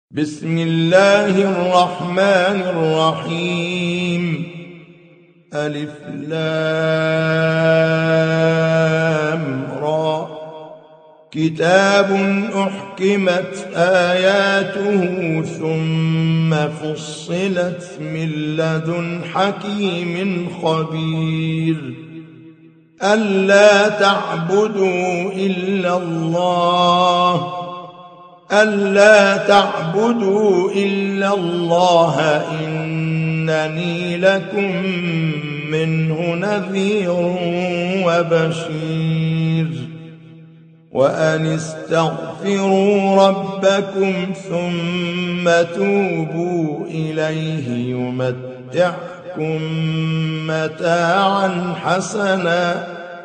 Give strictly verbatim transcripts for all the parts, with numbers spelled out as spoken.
بسم الله الرحمن الرحيم. ألف لام را. كتاب أحكمت آياته ثم فصلت من لدن حكيم خبير. ألا تعبدوا إلا الله ألا تعبدوا إلا الله إنني لكم منه نذير وبشير. وأن استغفروا ربكم ثم توبوا إليه يمتعكم متاعا حسنا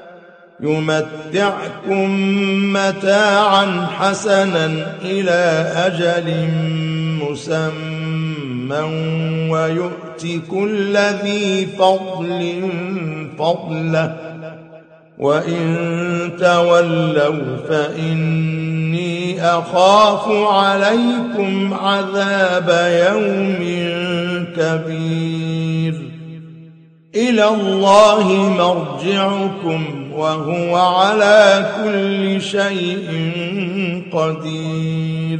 يمتعكم متاعا حسنا إلى أجل مسمى ويؤت كل ذي فضل فضله. وإن تولوا فإني أخاف عليكم عذاب يوم كبير. إلى الله مرجعكم وهو على كل شيء قدير.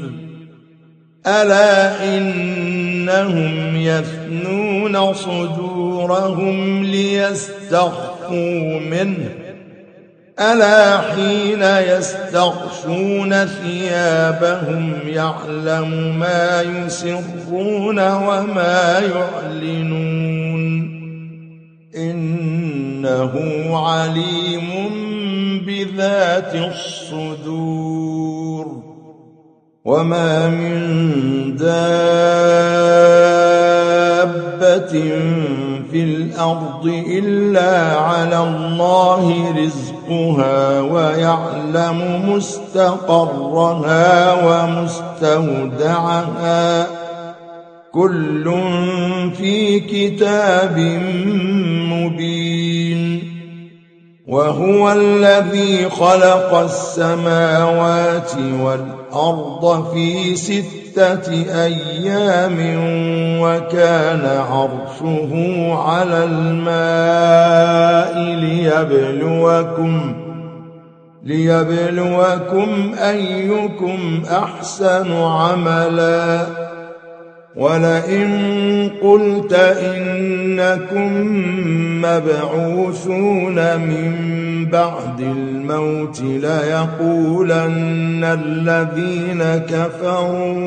ألا إنهم يثنون صدورهم ليستخفوا منه ألا حين يستغشون ثيابهم يعلم ما يسرون وما يعلنون إنه عليم بذات الصدور. وما من دابة في الأرض إلا على الله رزقها ويعلم مستقرها ومستودعها كل في كتاب مبين. وهو الذي خلق السماوات والأرض في ستة أيام وكان عرشه على الماء ليبلوكم ليبلوكم أيكم أحسن عملا. ولئن قلت إنكم مبعوثون من بعد الموت ليقولن الذين كفروا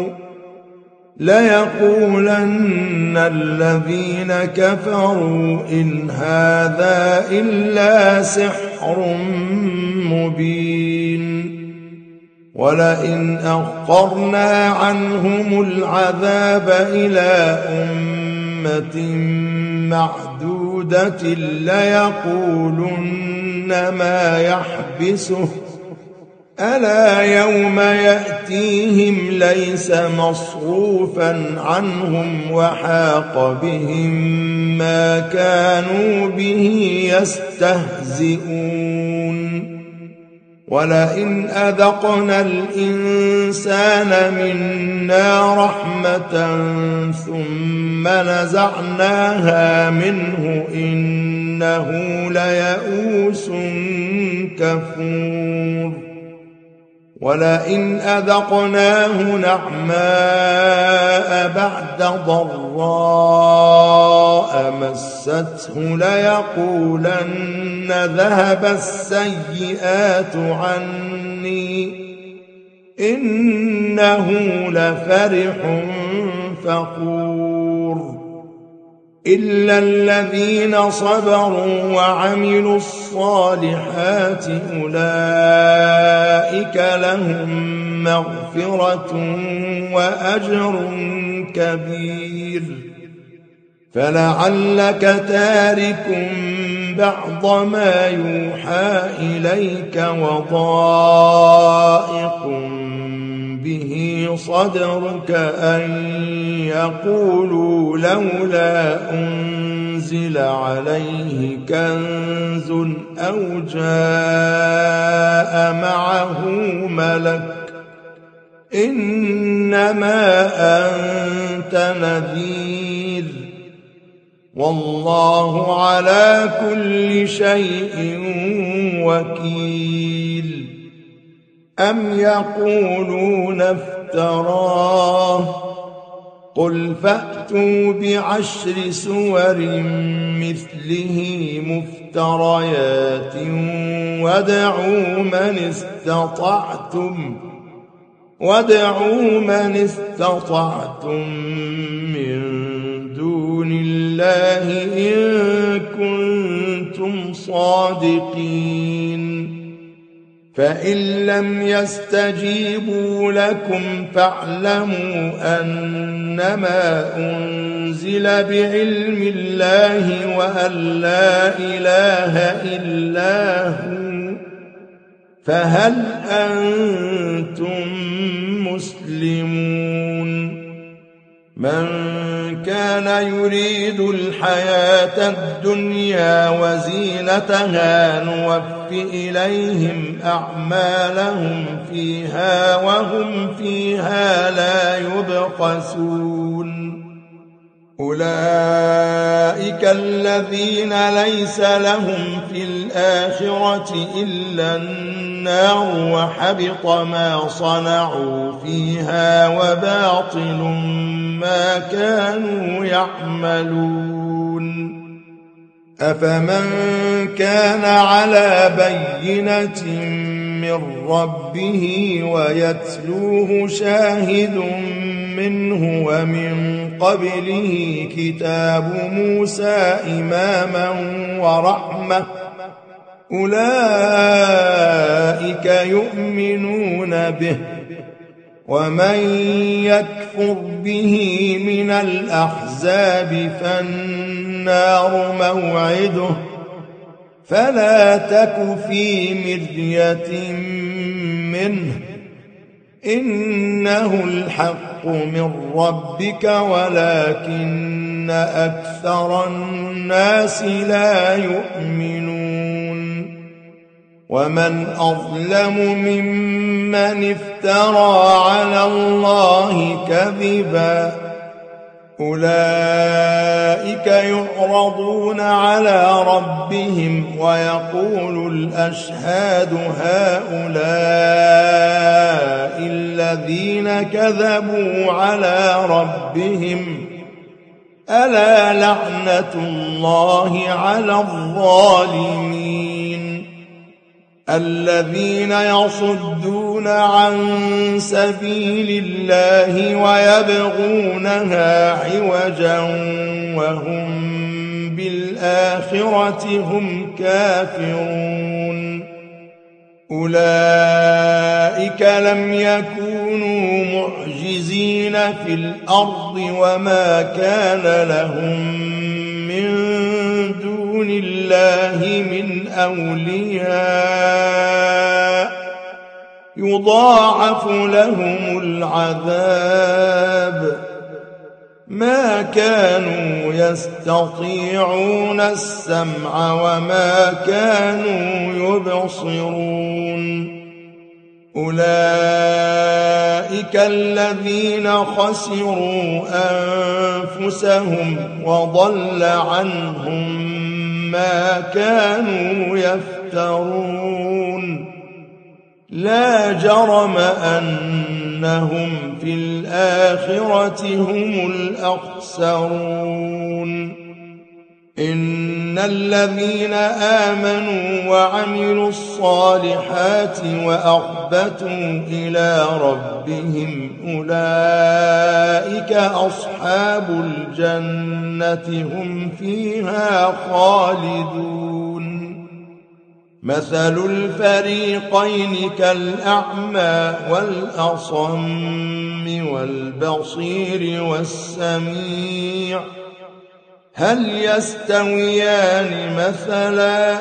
ليقولن الذين كفروا إن هذا إلا سحر مبين. ولئن أخرنا عنهم العذاب إلى أمة معدودة ليقولن ما يحبسه ألا يوم يأتيهم ليس مصروفا عنهم وحاق بهم ما كانوا به يستهزئون. ولئن أذقنا الإنسان منا رحمة ثم نزعناها منه إنه ليئوس كفور. ولئن أذقناه نعماء بعد ضراء مسته ليقولن ذهب السيئات عني إنه لفرح فخور. إلا الذين صبروا وعملوا الصالحات أولئك لهم مغفرة وأجر كبير. فلعلك تارك بعض ما يوحى إليك وضائق به صدرك أن يقولوا لولا أنزل عليه كنز أو جاء معه ملك إنما أنت نذير والله على كل شيء وكيل. أم يقولون افتراه قل فأتوا بعشر سور مثله مفتريات وادعوا من استطعتم وادعوا من استطعتم من دون الله إن كنتم صادقين. فإن لم يستجيبوا لكم فاعلموا أنما أنزل بعلم الله وأن لا إله إلا هو فهل أنتم مسلمون؟ من كان يريد الحياة الدنيا وزينتها نوف إليهم أعمالهم فيها وهم فيها لا يبخسون. أولئك الذين ليس لهم في الآخرة إلا النار وحبط ما صنعوا فيها وباطل ما كانوا يعملون. أفمن كان على بينة من ربه ويتلوه شاهد منه ومن قبله كتاب موسى إماما ورحمة أولئك يؤمنون به. ومن يكفر به من الأحزاب فالنار موعده فلا تك في مرية منه إنه الحق من ربك ولكن أكثر الناس لا يؤمنون. ومن أظلم ممن افترى على الله كذبا أولئك يعرضون على ربهم ويقول الأشهاد هؤلاء الذين كذبوا على ربهم ألا لعنة الله على الظالمين. الذين يصدون عن سبيل الله ويبغونها عوجا وهم بالآخرة هم كافرون. أولئك لم يكونوا معجزين في الأرض وما كان لهم من دون الله من أولياء يضاعف لهم العذاب ما كانوا يستطيعون السمع وما كانوا يبصرون. أولئك الذين خسروا أنفسهم وضل عنهم ما كانوا يفترون. لا جرم أنهم في الآخرة هم الأخسرون. إن الذين آمنوا وعملوا الصالحات وأخبتوا إلى ربهم أولئك أصحاب الجنة هم فيها خالدون. مثل الفريقين كالأعمى والأصم والبصير والسميع هل يستويان مثلا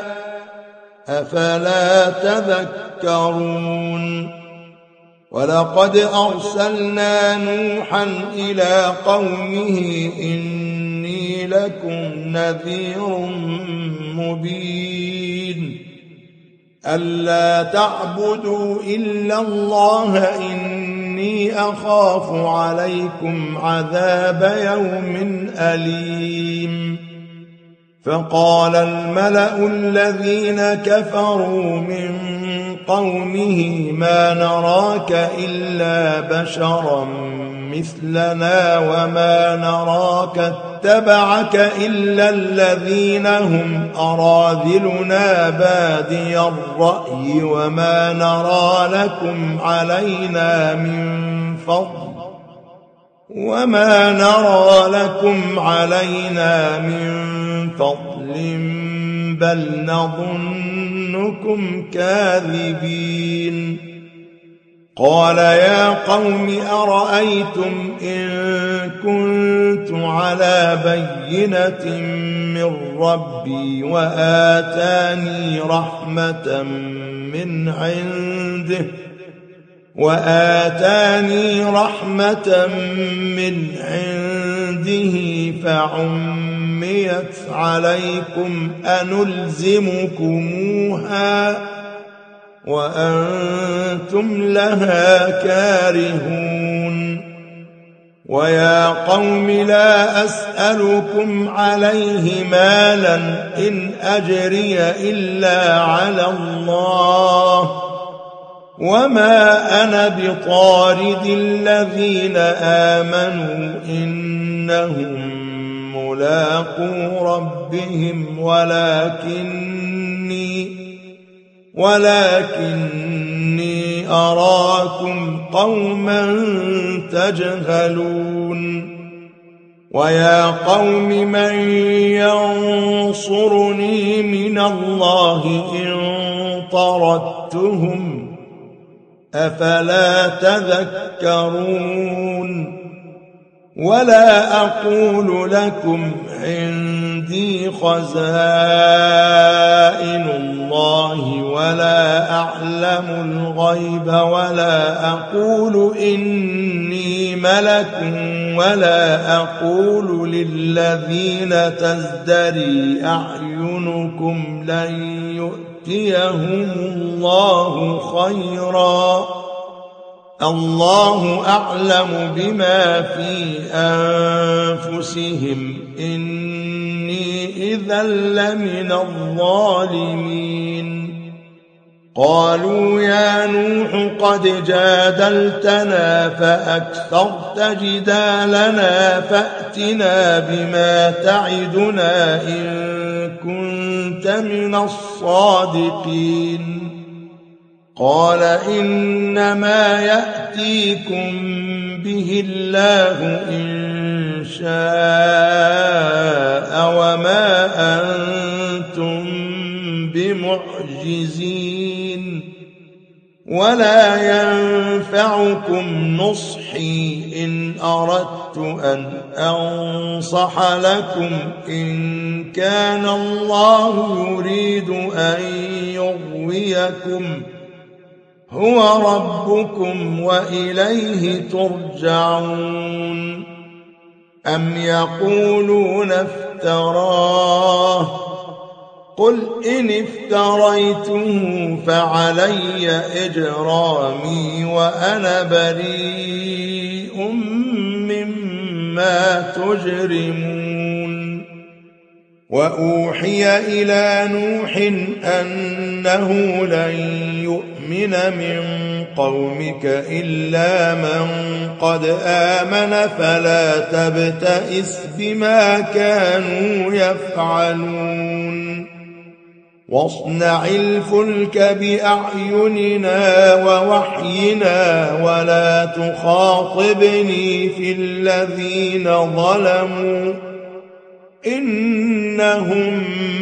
أفلا تذكرون. ولقد أرسلنا نوحا إلى قومه إني لكم نذير مبين ألا تعبدوا إلا الله إني إني أخاف عليكم عذاب يوم أليم فقال الملأ الذين كفروا من قومه ما نراك إلا بشرا مثلنا وما نراك اتبعك إلا الذين هم أراذلنا بادي الرأي وما نرى لكم علينا من فضل وما نرى لكم علينا من فضل بل نظنكم كاذبين قال يا قوم أرأيتم إن كنت على بينة من ربي وآتاني رحمة من عنده وآتاني رحمة من عنده فعميت عليكم أنلزمكموها وأنتم لها كارهون ويا قوم لا أسألكم عليه مالا إن أجري إلا على الله وما أنا بطارد الذين آمنوا إنهم ملاقو ربهم ولكني ولكني أراكم قوما تجهلون ويا قوم من ينصرني من الله إن طردتهم أفلا تذكرون ولا أقول لكم عندي خزائن الله ولا أعلم الغيب ولا أقول إني ملك ولا أقول للذين تزدري أعينكم لن يؤتيهم الله خيرا الله أعلم بما في أنفسهم إني إذا لمن الظالمين قالوا يا نوح قد جادلتنا فأكثرت جدالنا فأتنا بما تعدنا إن كنت من الصادقين قال إنما يأتيكم به الله إن شاء وما أنتم بمعجزين ولا ينفعكم نصحي إن أردت أن أنصح لكم إن كان الله يريد أن يغويكم هو ربكم وإليه ترجعون أم يقولون افتراه قل إن افتريته فعلي إجرامي وأنا بريء مما تجرمون وأوحي إلى نوح أنه لن يؤمن من قومك إلا من قد آمن فلا تبتئس بما كانوا يفعلون واصنع الفلك بأعيننا ووحينا ولا تخاطبني في الذين ظلموا إنهم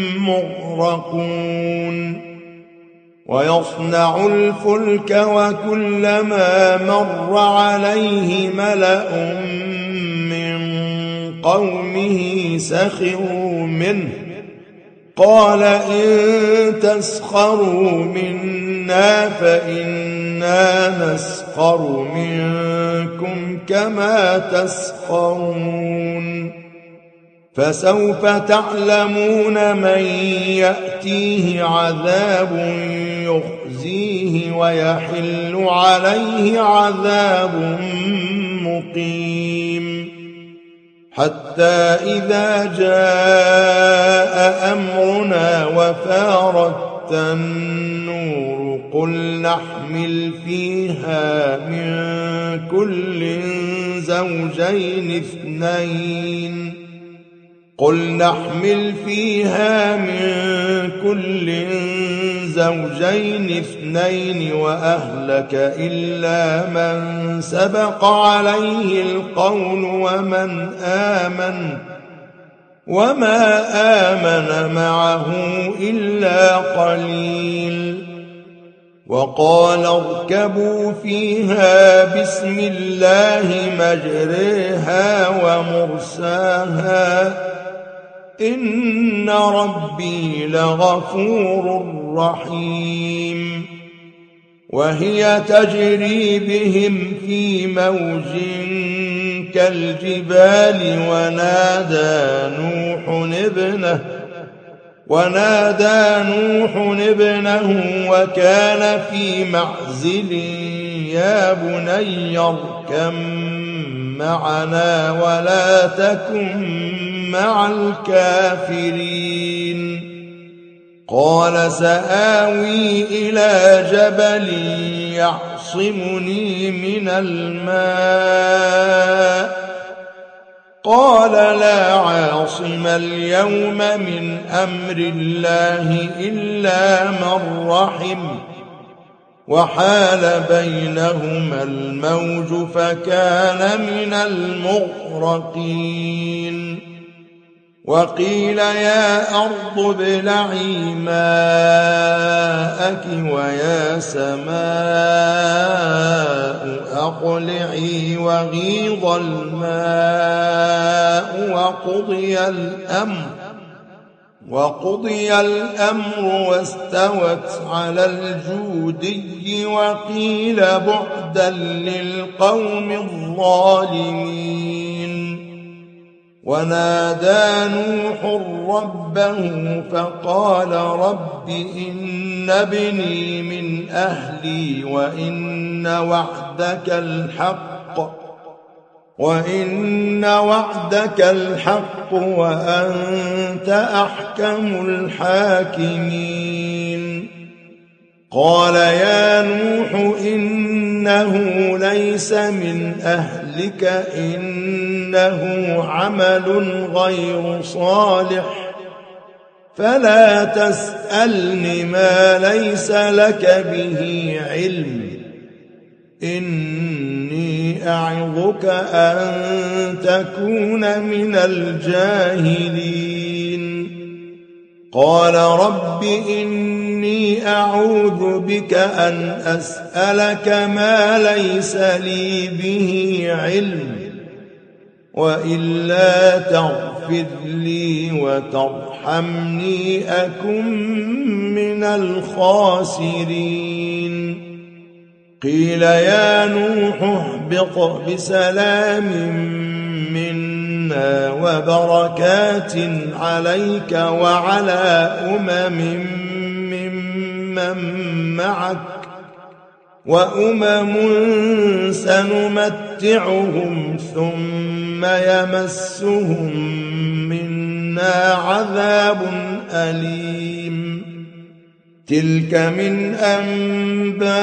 مغرقون ويصنع الفلك وكلما مر عليه ملأ من قومه سخروا منه قال إن تسخروا منا فإنا نسخر منكم كما تسخرون فسوف تعلمون من يأتيه عذاب يخزيه ويحل عليه عذاب مقيم حتى إذا جاء أمرنا وفارت النور قل نحمل فيها من كل زوجين اثنين قل نحمل فيها من كل زوجين اثنين وأهلك إلا من سبق عليه القول ومن آمن وما آمن معه إلا قليل وقال اركبوا فيها بسم الله مجريها ومرساها إن ربي لغفور رحيم وهي تجري بهم في موج كالجبال ونادى نوح ابنه ونادى نوح ابنه وكان في معزل يا بني اركب معنا ولا تكن مع الكافرين قال سآوي إلى جبل يعصمني من الماء قال لا عاصم اليوم من أمر الله إلا من رحم وحال بينهما الموج فكان من المغرقين وقيل يا أرض ابلعي ماءك ويا سماء أقلعي وغيض الماء وقضي الأمر وقضي الأمر واستوت على الجودي وقيل بعدا للقوم الظالمين ونادى نوح ربه فقال رب إن ابني من أهلي وإن وعدك الحق وإن وعدك الحق وأنت أحكم الحاكمين قال يا نوح إنه ليس من أهلك إنه عمل غير صالح فلا تسألني ما ليس لك به علم إني أعظك أن تكون من الجاهلين قال رب إني أعوذ بك أن أسألك ما ليس لي به علم وإلا تغفر لي وترحمني أكن من الخاسرين قيل يا نوح اهبط بسلام منا وبركات عليك وعلى أمم ممن معك وأمم سنمتعهم ثم يمسهم منا عذاب أليم تلك من أنباء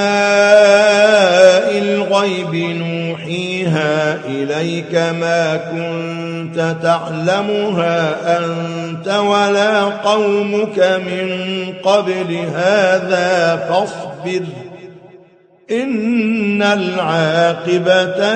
الغيب نوحيها إليك ما كنت تعلمها أنت ولا قومك من قبل هذا فاصبر إن العاقبة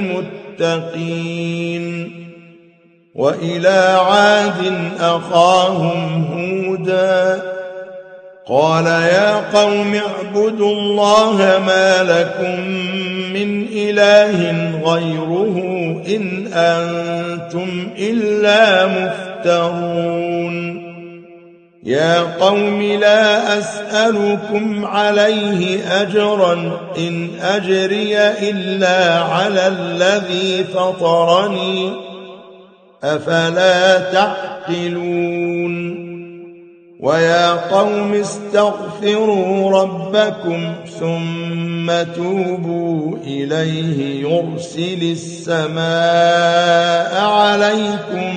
للمتقين وإلى عاد أخاهم هودا قال يا قوم اعبدوا الله ما لكم من إله غيره إن أنتم إلا مفترون يا قوم لا أسألكم عليه أجرا إن أجري إلا على الذي فطرني أفلا تعقلون ويا قوم استغفروا ربكم ثم توبوا إليه يرسل السماء عليكم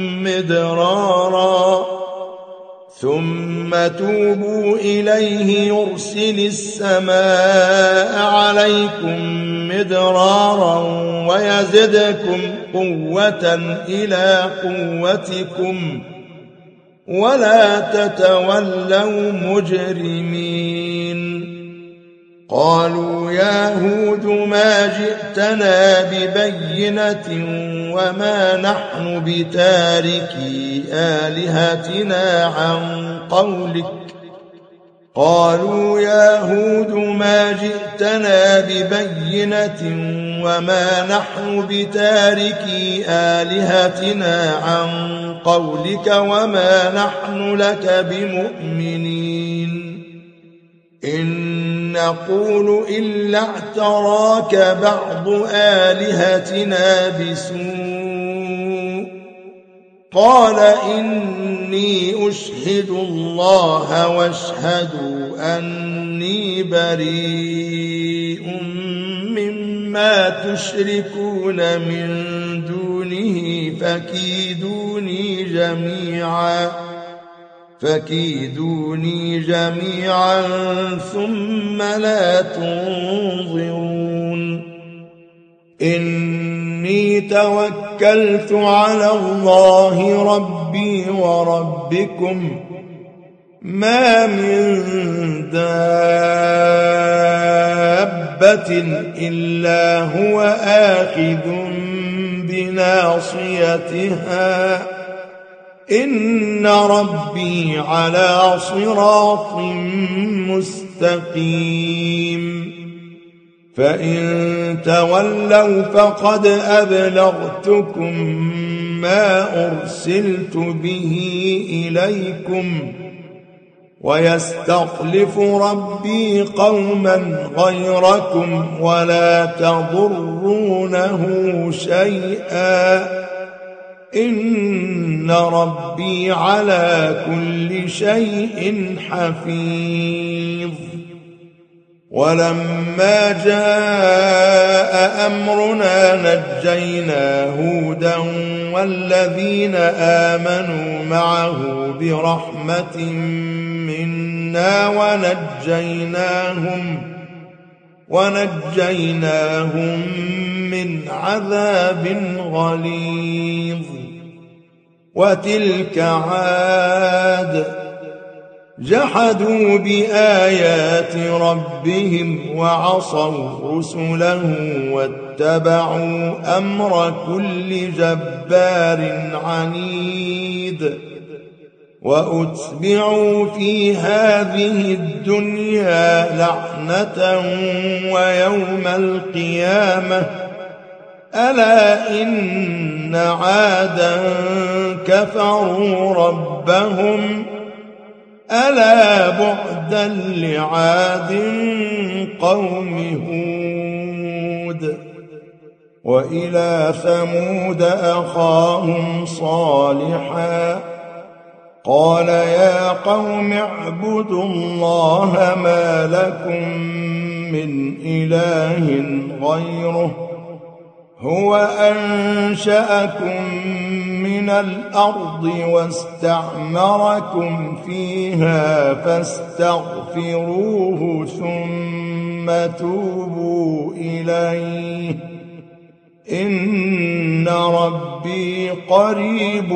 مدرارا ثم توبوا إليه يرسل السماء عليكم مدرارا ويزدكم قوة إلى قوتكم ولا تتولوا مجرمين قالوا يا هود ما جئتنا ببينة وما نحن بتاركي آلهتنا عن قولك قالوا يا هود ما جئتنا ببينة وما نحن بتاركي آلهتنا عن قولك وما نحن لك بمؤمنين إن نقول إلا اعتراك بعض آلهتنا بسوء قال إني أشهد الله واشهدوا أني بريء مما تشركون من دونه فكيدوني جميعا فكيدوني جميعا ثم لا تنظرون إني توكلت على الله ربي وربكم ما من دابة إلا هو آخذ بناصيتها إن ربي على صراط مستقيم فإن تولوا فقد أبلغتكم ما أرسلت به إليكم ويستخلف ربي قوما غيركم ولا تضرونه شيئا إن ربي على كل شيء حفيظ ولما جاء أمرنا نجينا هودا والذين آمنوا معه برحمة منا ونجيناهم ونجيناهم من عذاب غليظ وتلك عاد جحدوا بآيات ربهم وعصوا رسله واتبعوا أمر كل جبار عنيد وأتبعوا في هذه الدنيا لعنة ويوم القيامة ألا إن عادا كفروا ربهم ألا بعدا لعاد قوم هود وإلى ثمود أخاهم صالحا قال يا قوم اعبدوا الله ما لكم من إله غيره هو أنشأكم من الأرض واستعمركم فيها فاستغفروه ثم توبوا إليه إن ربي قريب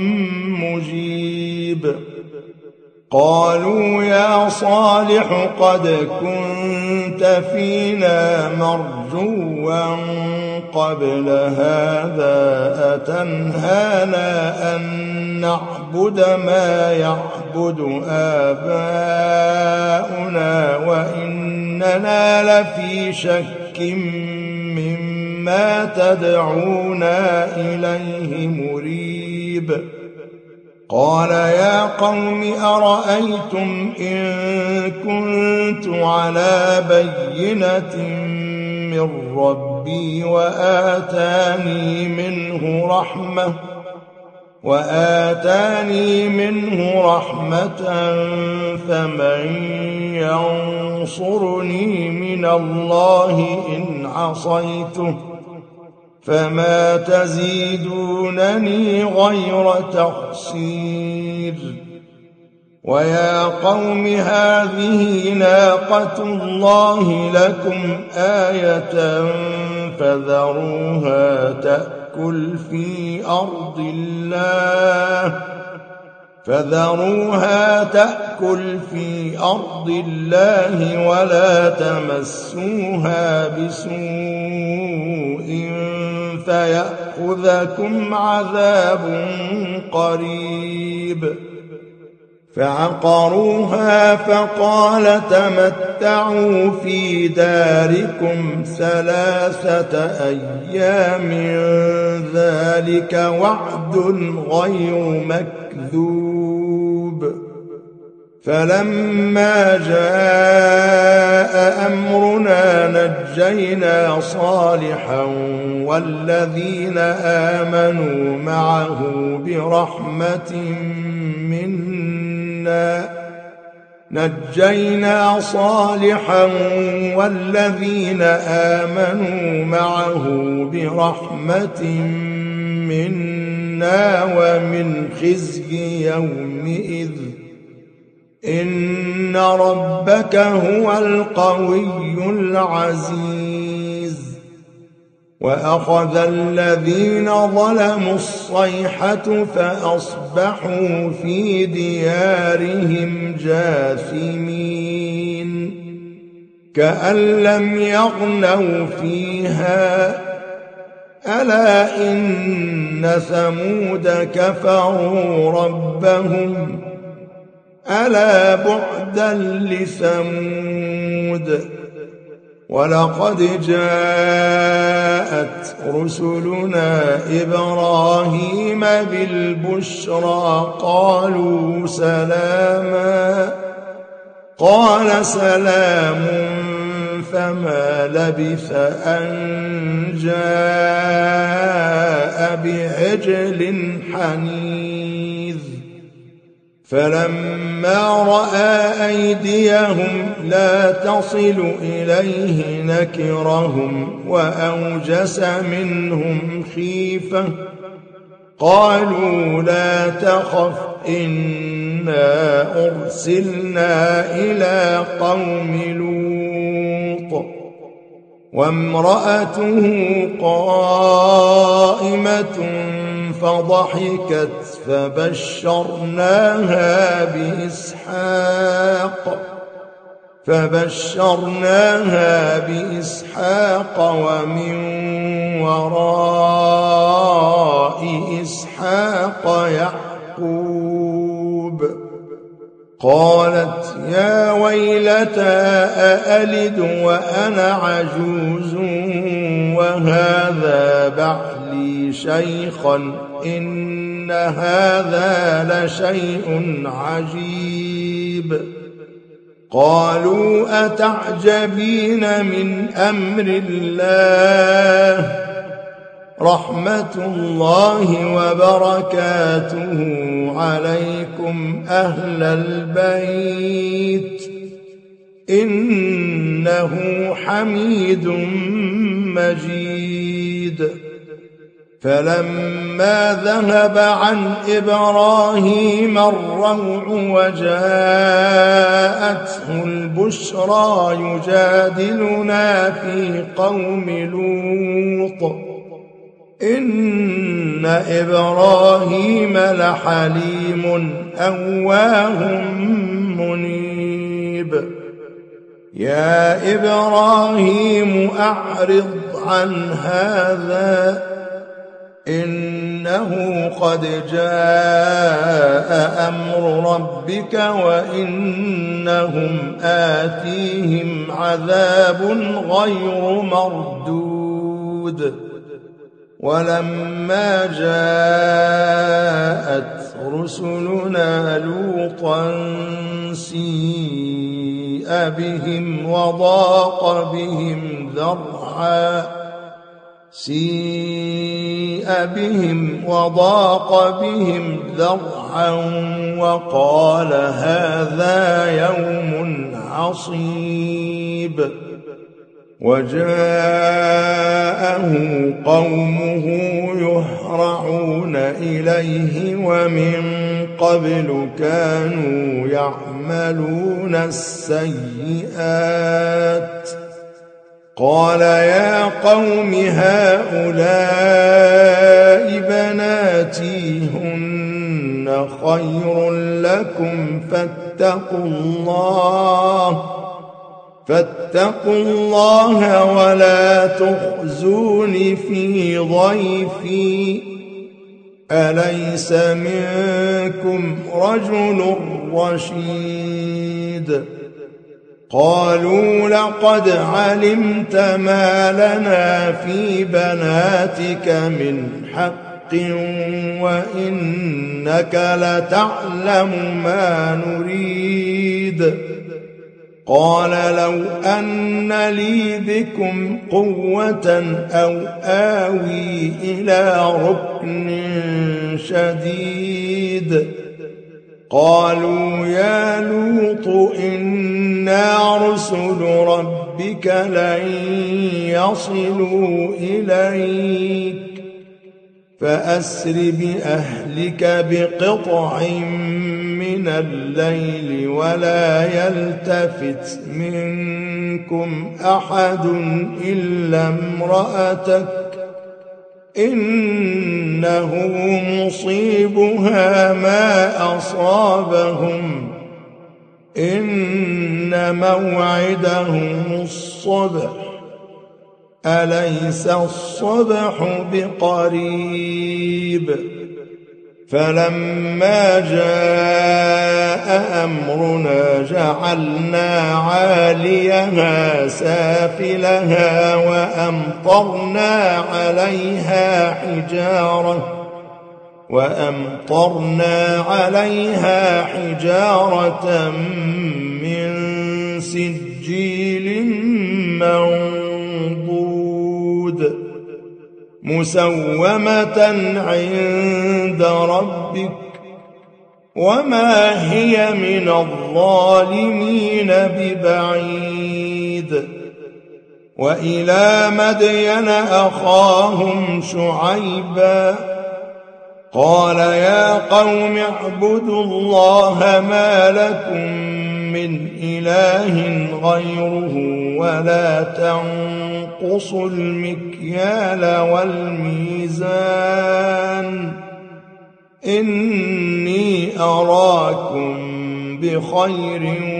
مجيب قالوا يا صالح قد كنت فينا مرجوا قبل هذا أتنهانا أن نعبد ما يعبد آباؤنا وإننا لفي شك مما تدعونا إليه مريب قال يا قوم أرأيتم إن كنت على بينة من ربي وآتاني منه رحمة وآتاني منه رحمة فمن ينصرني من الله إن عصيته فما تزيدونني غير تخسير ويا قوم هذه ناقة الله لكم آية فذروها تأكل في أرض الله فذروها تأكل في أرض الله ولا تمسوها بسوء فيأخذكم عذاب قريب فعقروها فقال تمتعوا في داركم ثلاثة أيام ذلك وعد غير مكذوب فلما جاء أمرنا نجينا صالحا والذين آمنوا معه برحمة منا نجينا صالحا والذين آمنوا معه برحمة منا ومن خزي يومئذ إن ربك هو القوي العزيز وأخذ الذين ظلموا الصيحة فأصبحوا في ديارهم جاثمين كأن لم يغنوا فيها ألا إن ثمود كفروا ربهم ألا بعدا لثمود ولقد جاءت رسلنا إبراهيم بالبشرى قالوا سلاما قال سلام فما لبث أن جاء بعجل حنيذ فلما رأى أيديهم لا تصل إليه نكرهم وأوجس منهم خيفة قالوا لا تخف إنا أرسلنا إلى قوم لوط وامرأته قائمة فضحكت فبشرناها بإسحاق فبشرناها بإسحاق ومن وراء إسحاق يعقوب قالت يا ويلتى أألد وأنا عجوز وهذا بعلي شيخا إن هذا لشيء عجيب قالوا أتعجبين من أمر الله رحمة الله وبركاته عليكم أهل البيت إنه حميد مجيد فلما ذهب عن إبراهيم الروع وجاءته البشرى يجادلنا في قوم لوط إن إبراهيم لحليم أواه منيب يا إبراهيم أعرض عن هذا إنه قد جاء أمر ربك وإنهم آتيهم عذاب غير مردود ولما جاءت رسلنا لوطا سيء بهم وضاق بهم ذرعا سيء فسيء بهم وضاق بهم ذرعا وقال هذا يوم عصيب وجاءه قومه يهرعون إليه ومن قبل كانوا يعملون السيئات قال يا قوم هؤلاء بناتي هن خير لكم فاتقوا الله فاتقوا الله ولا تخزون في ضيفي أليس منكم رجل رشيد قالوا لقد علمت ما لنا في بناتك من حق وإنك لتعلم ما نريد قال لو أن لي بكم قوة أو آوي إلى ركن شديد قالوا يا لوط إنا رسل ربك لن يصلوا إليك فأسر بأهلك بقطع من الليل ولا يلتفت منكم أحد إلا امرأتك إنه مصيبها ما أصابهم إن موعدهم الصبح أليس الصبح بقريب فلما جاء أمرنا جعلنا عاليها سافلها وأمطرنا عليها حجارة وأمطرنا عليها حجارة من سجيل منضود مسومة عند ربك وما هي من الظالمين ببعيد وإلى مدين أخاهم شعيبا قال يا قوم اعبدوا الله ما لكم من إله غيره ولا تنقصوا المكيال والميزان إني أراكم بخير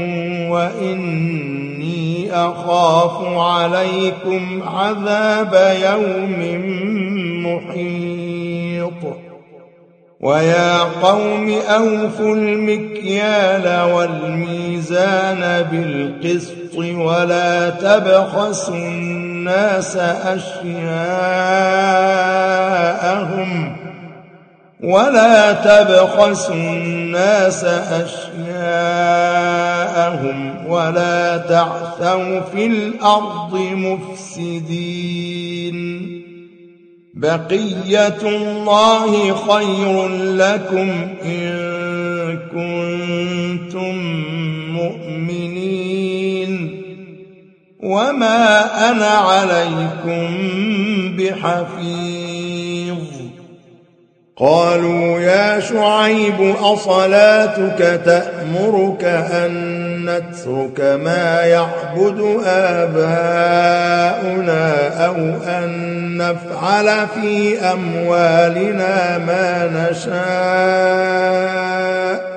وإني أخاف عليكم عذاب يوم محيط ويا قوم أوفوا المكيال والميزان بالقسط ولا تبخسوا الناس أشياءهم ولا تبخسوا الناس أشياءهم ولا تعثوا في الأرض مفسدين بقية الله خير لكم إن كنتم مؤمنين وما أنا عليكم بحفيظ قالوا يا شعيب أصلاتك تأمرك أن نترك ما يعبد آباؤنا أو أن نفعل في أموالنا ما نشاء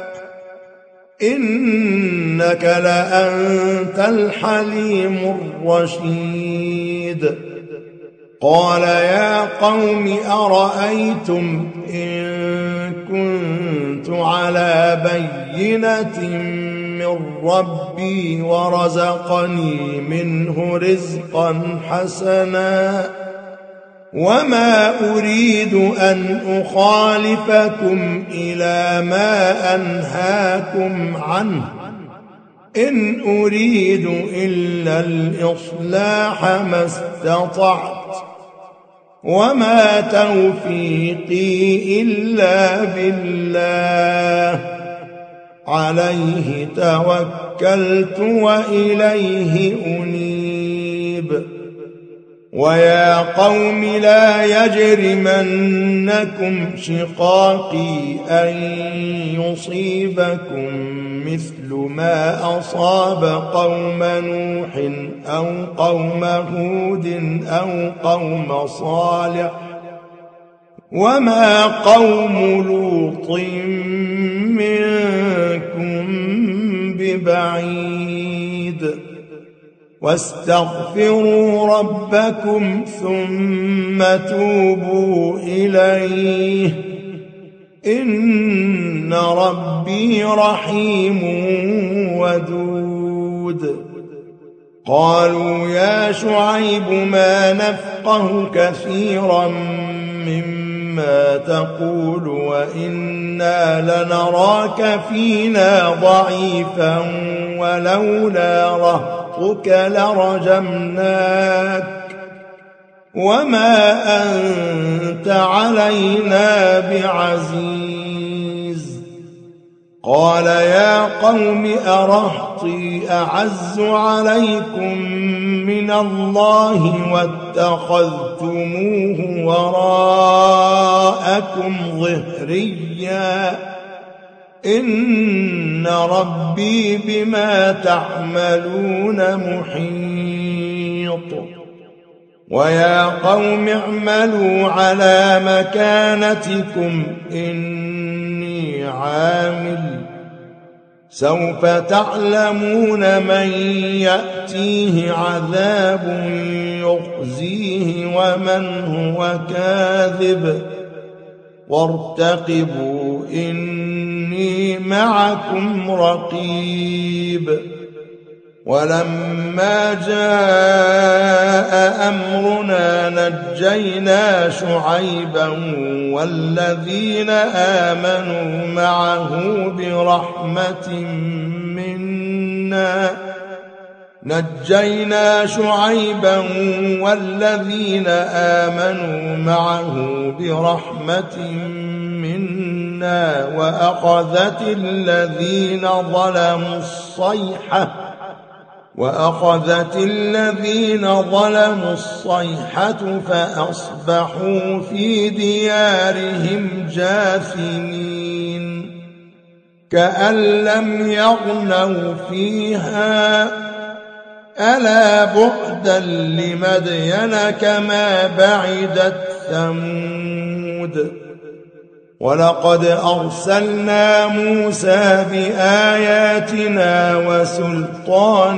إنك لأنت الحليم الرشيد قال يا قوم أرأيتم إن كنت على بينة من ربي ورزقني منه رزقا حسنا وما أريد أن أخالفكم إلى ما أنهاكم عنه إن أريد إلا الإصلاح ما استطعت وما توفيقي إلا بالله عليه توكلت وإليه أنيب ويا قوم لا يجرمنكم شقاقي أن يصيبكم مثل ما أصاب قوم نوح أو قوم هود أو قوم صالح وما قوم لوط منكم ببعيد واستغفروا ربكم ثم توبوا إليه إن ربي رحيم ودود قالوا يا شعيب ما نفقه كثيرا مما تقول وإنا لنراك فينا ضعيفا ولولا رهطك لرجمناك وما أنت علينا بعزيز قال يا قوم أرهطي أعز عليكم من الله واتخذتموه وراءكم ظهريا إن ربي بما تعملون محيط ويا قوم اعملوا على مكانتكم إني عامل سوف تعلمون من يأتيه عذاب يخزيه ومن هو كاذب وارتقبوا إني معكم رقيب ولما جاء أمرنا نجينا شعيبا والذين آمنوا معه برحمة منا نجينا شعيبا والذين آمنوا معه برحمة منا وأخذت الذين ظلموا الصيحة وأخذت الذين ظلموا الصيحة فأصبحوا في ديارهم جاثمين كأن لم يغنوا فيها ألا بعدا لمدين كما بعدت ثمود ولقد أرسلنا موسى بآياتنا وسلطان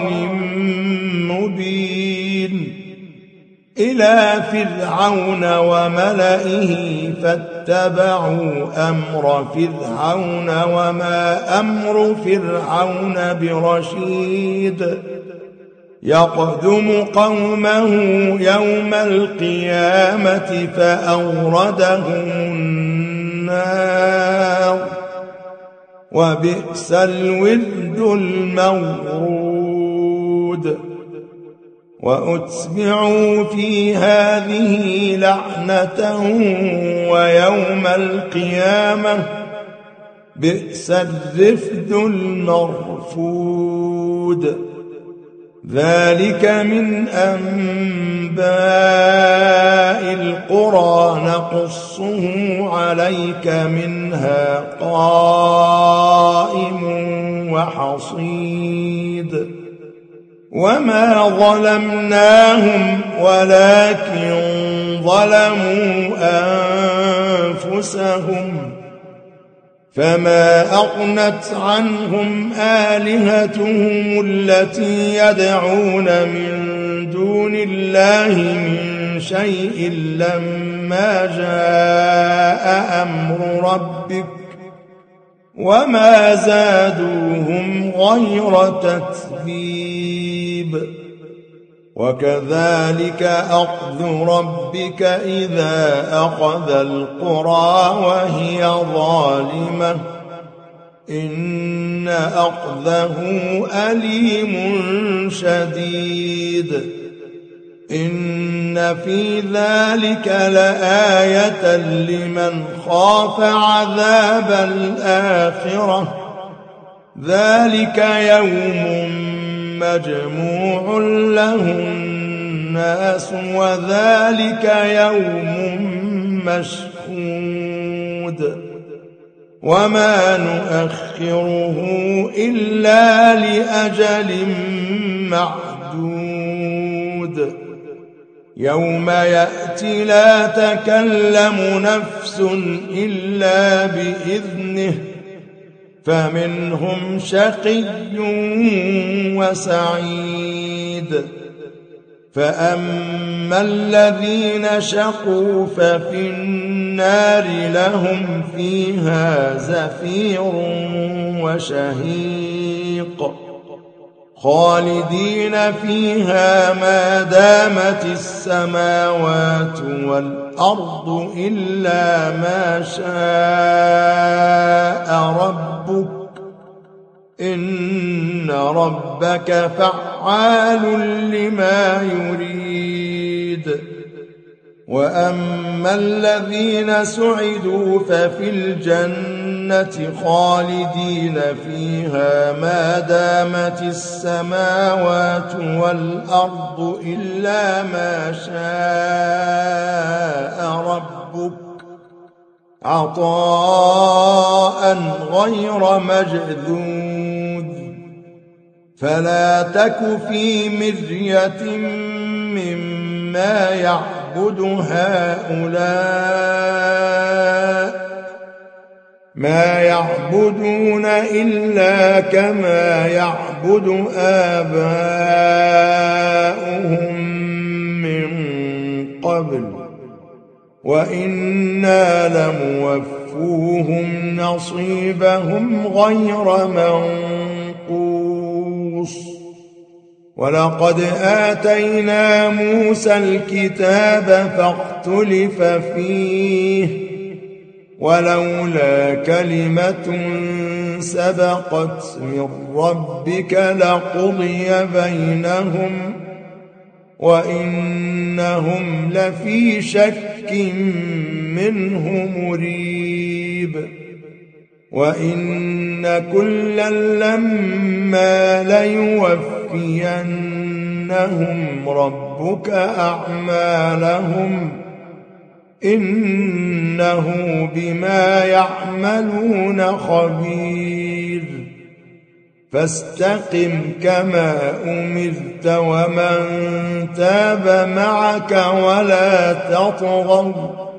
مبين إلى فرعون وملئه فاتبعوا أمر فرعون وما أمر فرعون برشيد يقدم قومه يوم القيامة فأوردهم النار وبئس الورد المورود وأتبعوا في هذه لعنة ويوم القيامة بئس الرفد المرفود ذلك من أنباء القرى نقصه عليك منها قائم وحصيد وما ظلمناهم ولكن ظلموا أنفسهم فما أغنت عنهم آلهتهم التي يدعون من دون الله من شيء لما جاء أمر ربك وما زادوهم غير تتبيب وكذلك أخذ ربك إذا أخذ القرى وهي ظالمة إن أخذه أليم شديد إن في ذلك لآية لمن خاف عذاب الآخرة ذلك يوم مجموع له الناس وذلك يوم مشهود وما نؤخره إلا لأجل معدود يوم يأتي لا تكلم نفس إلا بإذنه فمنهم شقي وسعيد فأما الذين شقوا ففي النار لهم فيها زفير وشهيق خالدين فيها ما دامت السماوات والأرض إلا ما شاء ربك إن ربك فعال لما يريد وأما الذين سعدوا ففي الجنة خالدين فيها ما دامت السماوات والأرض إلا ما شاء ربك عطاء غير مجذوذ فلا تك في مرية مما يعبد هؤلاء ما يعبدون إلا كما يعبد آباؤهم من قبل وإنا لموفوهم نصيبهم غير منقوص ولقد آتينا موسى الكتاب فاختلف فيه ولولا كلمة سبقت من ربك لقضي بينهم وإنهم لفي شك منه مريب وإن كلا لما ليوفينهم ربك أعمالهم إنه بما يعملون خبير فاستقم كما أمرت ومن تاب معك ولا تطغوا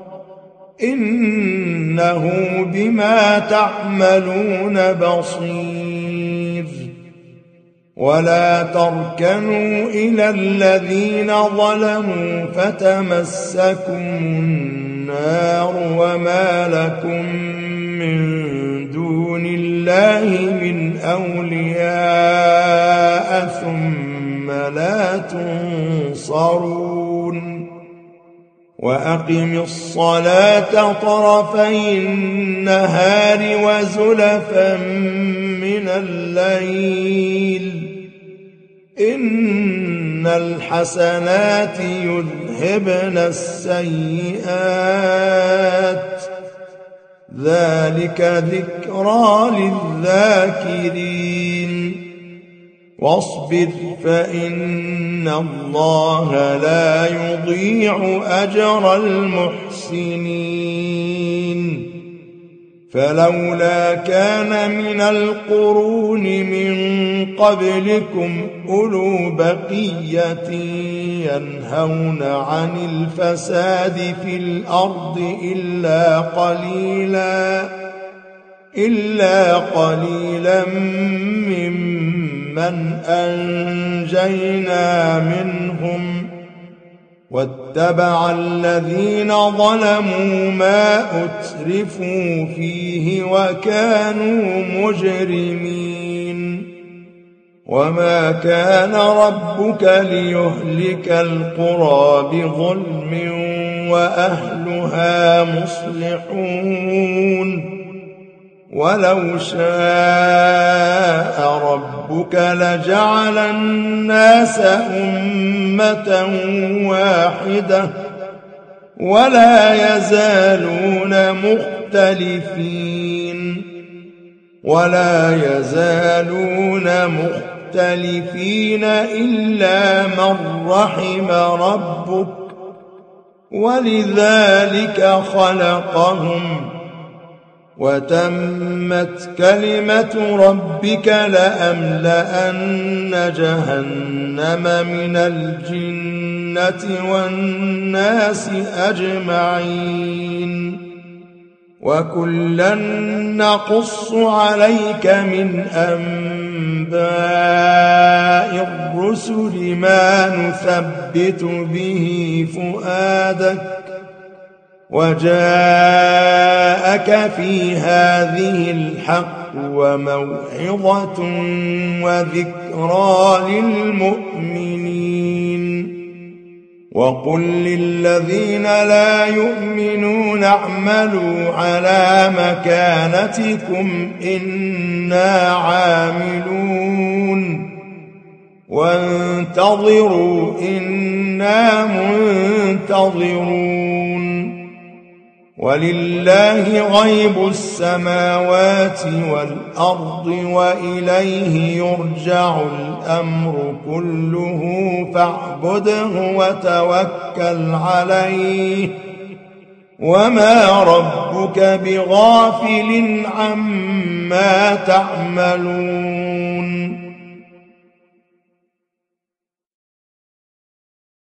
إنه بما تعملون بصير ولا تركنوا إلى الذين ظلموا فتمسكم النار وما لكم من دون الله من أولياء ثم لا تنصرون وأقم الصلاة طرفي النهار وزلفا من الليل إن الحسنات يذهبن السيئات ذلك ذكرى للذاكرين واصبر فإن الله لا يضيع أجر المحسنين فلولا كان من القرون من قبلكم أولو بقية ينهون عن الفساد في الأرض إلا قليلا إلا قليلا ممن أنجينا منهم واتبع الذين ظلموا ما أترفوا فيه وكانوا مجرمين وما كان ربك ليهلك القرى بظلم وأهلها مصلحون ولو شاء ربك لجعل الناس أمة واحدة ولا يزالون مختلفين ولا يزالون مختلفين إلا من رحم ربك ولذلك خلقهم وتمت كلمة ربك لأملأن جهنم من الجنة والناس أجمعين وكلا نقص عليك من أنباء الرسل ما نثبت به فؤادك وجاءك في هذه الحق وموعظة وذكرى للمؤمنين وقل للذين لا يؤمنون اعملوا على مكانتكم إنا عاملون وانتظروا إنا منتظرون ولله غيب السماوات والأرض وإليه يرجع الأمر كله فاعبده وتوكل عليه وما ربك بغافل عما تعملون